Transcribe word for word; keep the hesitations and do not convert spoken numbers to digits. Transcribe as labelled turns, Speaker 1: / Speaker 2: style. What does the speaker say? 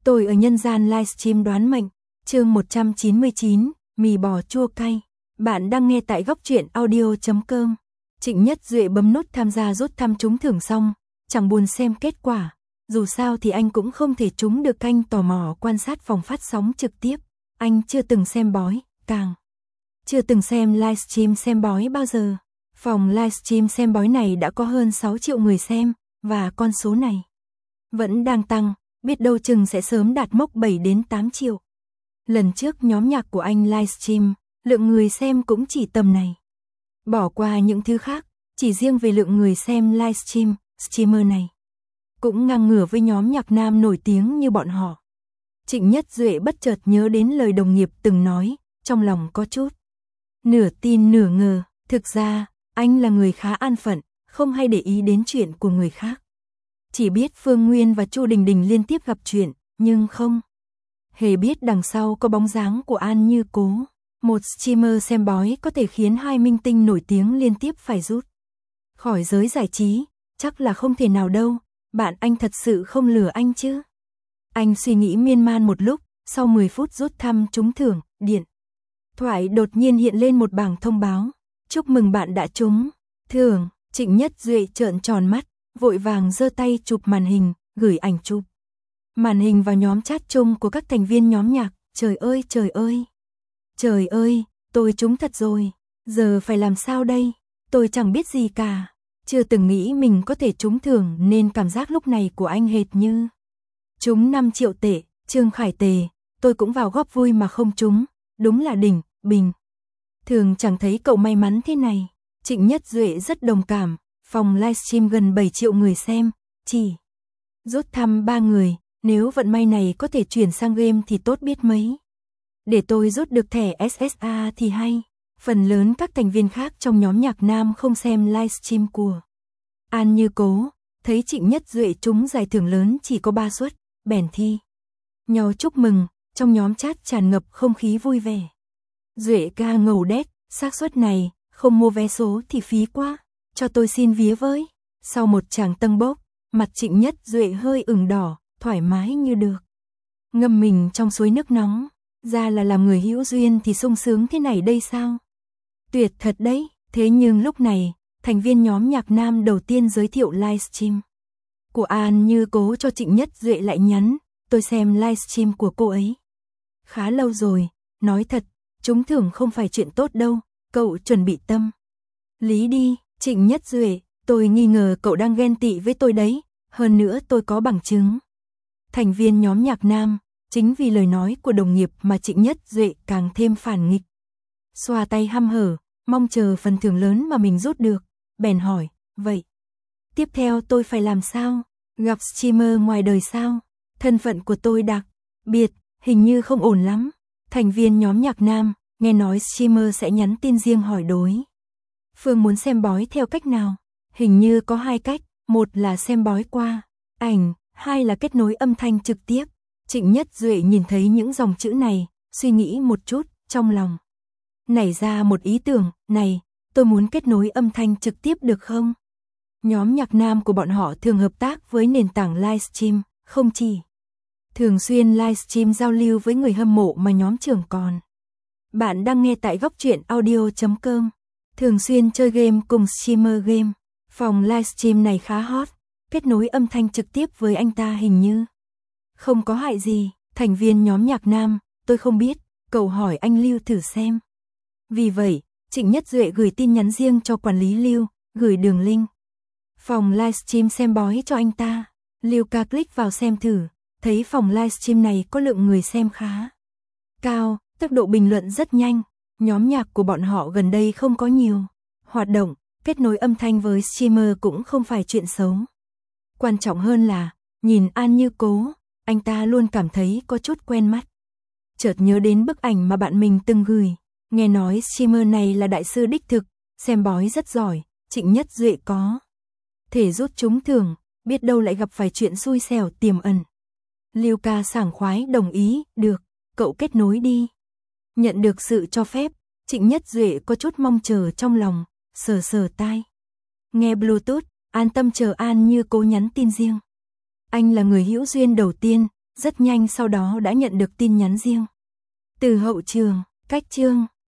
Speaker 1: Tôi ở nhân gian livestream đoán mệnh, chương một trăm chín mươi chín, mì bò chua cay. Bạn đang nghe tại góc truyện audio chấm com. Trịnh Nhất Duệ bấm nút tham gia rút thăm trúng thưởng xong, chẳng buồn xem kết quả. Dù sao thì anh cũng không thể trúng được, anh tò mò quan sát phòng phát sóng trực tiếp. Anh chưa từng xem bói, càng chưa từng xem livestream xem bói bao giờ. Phòng livestream xem bói này đã có hơn sáu triệu người xem, và con số này vẫn đang tăng, biết đâu chừng sẽ sớm đạt mốc bảy đến tám triệu. Lần trước nhóm nhạc của anh livestream, lượng người xem cũng chỉ tầm này. Bỏ qua những thứ khác, chỉ riêng về lượng người xem livestream, streamer này cũng ngang ngửa với nhóm nhạc nam nổi tiếng như bọn họ. Trịnh Nhất Duệ bất chợt nhớ đến lời đồng nghiệp từng nói, trong lòng có chút nửa tin nửa ngờ. Thực ra, anh là người khá an phận, không hay để ý đến chuyện của người khác. Chỉ biết Phương Nguyên và Chu Đình Đình liên tiếp gặp chuyện, nhưng không hề biết đằng sau có bóng dáng của An Như Cố. Một streamer xem bói có thể khiến hai minh tinh nổi tiếng liên tiếp phải rút khỏi giới giải trí, chắc là không thể nào đâu. Bạn anh thật sự không lừa anh chứ? Anh suy nghĩ miên man một lúc, sau mười phút rút thăm trúng thưởng, điện thoại đột nhiên hiện lên một bảng thông báo. Chúc mừng bạn đã trúng thưởng. Trịnh Nhất Duệ trợn tròn mắt, vội vàng giơ tay chụp màn hình, gửi ảnh chụp màn hình vào nhóm chat chung của các thành viên nhóm nhạc. Trời ơi trời ơi, trời ơi, tôi trúng thật rồi, giờ phải làm sao đây? Tôi chẳng biết gì cả, chưa từng nghĩ mình có thể trúng thưởng nên cảm giác lúc này của anh hệt như trúng năm triệu tệ. Trương Khải Tề, tôi cũng vào góp vui mà không trúng, đúng là đỉnh, bình thường chẳng thấy cậu may mắn thế này. Trịnh Nhất Duệ rất đồng cảm, phòng livestream gần bảy triệu người xem, chỉ rút thăm ba người, nếu vận may này có thể chuyển sang game thì tốt biết mấy. Để tôi rút được thẻ ét ét a thì hay. Phần lớn các thành viên khác trong nhóm nhạc nam không xem livestream của An Như Cố, thấy Trịnh Nhất Duệ trúng giải thưởng lớn chỉ có ba suất, bèn thi nhau chúc mừng, trong nhóm chat tràn ngập không khí vui vẻ. Duệ ca ngầu đét, xác suất này, không mua vé số thì phí quá, cho tôi xin vía với. Sau một tràng tâng bốc, mặt Trịnh Nhất Duệ hơi ửng đỏ, thoải mái như được ngâm mình trong suối nước nóng. Ra là làm người hữu duyên thì sung sướng thế này đây sao? Tuyệt thật đấy. Thế nhưng lúc này, thành viên nhóm nhạc nam đầu tiên giới thiệu livestream của An Như Cố cho Trịnh Nhất Duệ lại nhắn, tôi xem livestream của cô ấy khá lâu rồi, nói thật, trúng thưởng không phải chuyện tốt đâu, cậu chuẩn bị tâm lý đi. Trịnh Nhất Duệ, tôi nghi ngờ cậu đang ghen tị với tôi đấy, hơn nữa tôi có bằng chứng. Thành viên nhóm nhạc nam, chính vì lời nói của đồng nghiệp mà Trịnh Nhất Duệ càng thêm phản nghịch. Xoa tay hăm hở, mong chờ phần thưởng lớn mà mình rút được, bèn hỏi, vậy tiếp theo tôi phải làm sao? Gặp streamer ngoài đời sao? Thân phận của tôi đặc biệt, hình như không ổn lắm. Thành viên nhóm nhạc nam, nghe nói streamer sẽ nhắn tin riêng hỏi đối phương muốn xem bói theo cách nào. Hình như có hai cách, một là xem bói qua ảnh, hai là kết nối âm thanh trực tiếp. Trịnh Nhất Duệ nhìn thấy những dòng chữ này, suy nghĩ một chút, trong lòng nảy ra một ý tưởng, này, tôi muốn kết nối âm thanh trực tiếp được không? Nhóm nhạc nam của bọn họ thường hợp tác với nền tảng livestream, không chỉ thường xuyên livestream giao lưu với người hâm mộ mà nhóm trưởng còn. Bạn đang nghe tại góc truyện audio chấm com, thường xuyên chơi game cùng streamer game. Phòng livestream này khá hot, kết nối âm thanh trực tiếp với anh ta hình như không có hại gì. Thành viên nhóm nhạc nam, tôi không biết, cậu hỏi anh Lưu thử xem. Vì vậy, Trịnh Nhất Duệ gửi tin nhắn riêng cho quản lý Lưu, gửi đường link phòng livestream xem bói cho anh ta. Lưu ca click vào xem thử, thấy phòng livestream này có lượng người xem khá cao, tốc độ bình luận rất nhanh. Nhóm nhạc của bọn họ gần đây không có nhiều hoạt động, kết nối âm thanh với streamer cũng không phải chuyện xấu. Quan trọng hơn là, nhìn An Như Cố, anh ta luôn cảm thấy có chút quen mắt. Chợt nhớ đến bức ảnh mà bạn mình từng gửi, nghe nói streamer này là đại sư đích thực, xem bói rất giỏi. Trịnh Nhất Duệ có thể rút trúng thưởng, biết đâu lại gặp phải chuyện xui xẻo tiềm ẩn. Lưu ca sảng khoái đồng ý, được, cậu kết nối đi. Nhận được sự cho phép, Trịnh Nhất Duệ có chút mong chờ trong lòng, sờ sờ tai. Nghe Bluetooth, an tâm chờ An Như Cố nhắn tin riêng. Anh là người hữu duyên đầu tiên, Rất nhanh sau đó đã nhận được tin nhắn riêng từ hậu trường, cách chương.